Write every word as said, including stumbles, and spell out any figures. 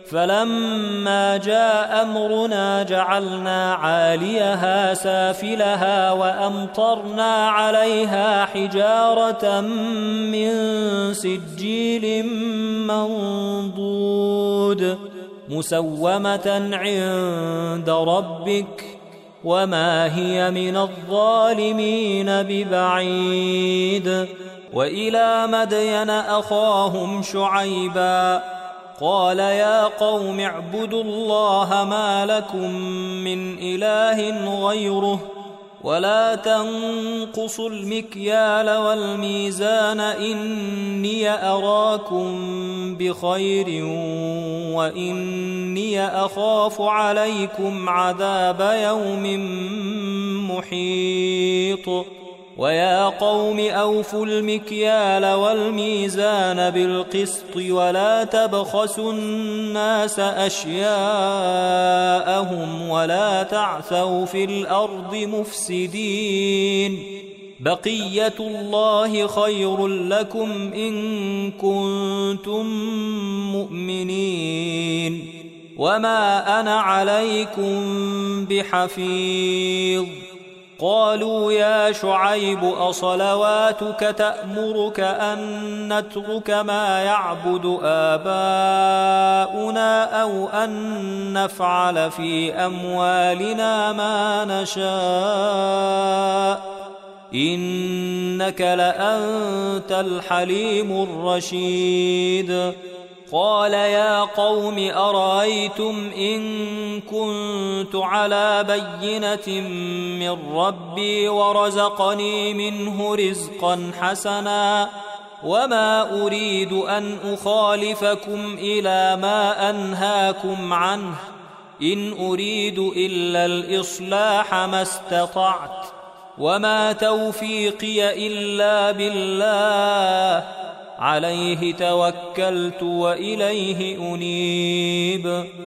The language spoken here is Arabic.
فلما جاء أمرنا جعلنا عاليها سافلها وأمطرنا عليها حجارة من سجيل منضود مسومة عند ربك وما هي من الظالمين ببعيد. وإلى مدين أخاهم شعيبا قال يا قوم اعبدوا الله ما لكم من إله غيره ولا تنقصوا المكيال والميزان إني أراكم بخير وإني أخاف عليكم عذاب يوم محيط. ويا قوم أوفوا المكيال والميزان بالقسط ولا تبخسوا الناس أشياءهم ولا تعثوا في الأرض مفسدين. بقية الله خير لكم إن كنتم مؤمنين وما أنا عليكم بحفيظ. قالوا يا شعيب أصلواتك تأمرك أن نترك ما يعبد آباؤنا أو أن نفعل في أموالنا ما نشاء إنك لأنت الحليم الرشيد. قال يا قوم أرأيتم إن كنت على بينة من ربي ورزقني منه رزقا حسنا وما أريد أن أخالفكم إلى ما أنهاكم عنه إن أريد إلا الإصلاح ما استطعت وما توفيقي إلا بالله عليه توكلت وإليه أنيب.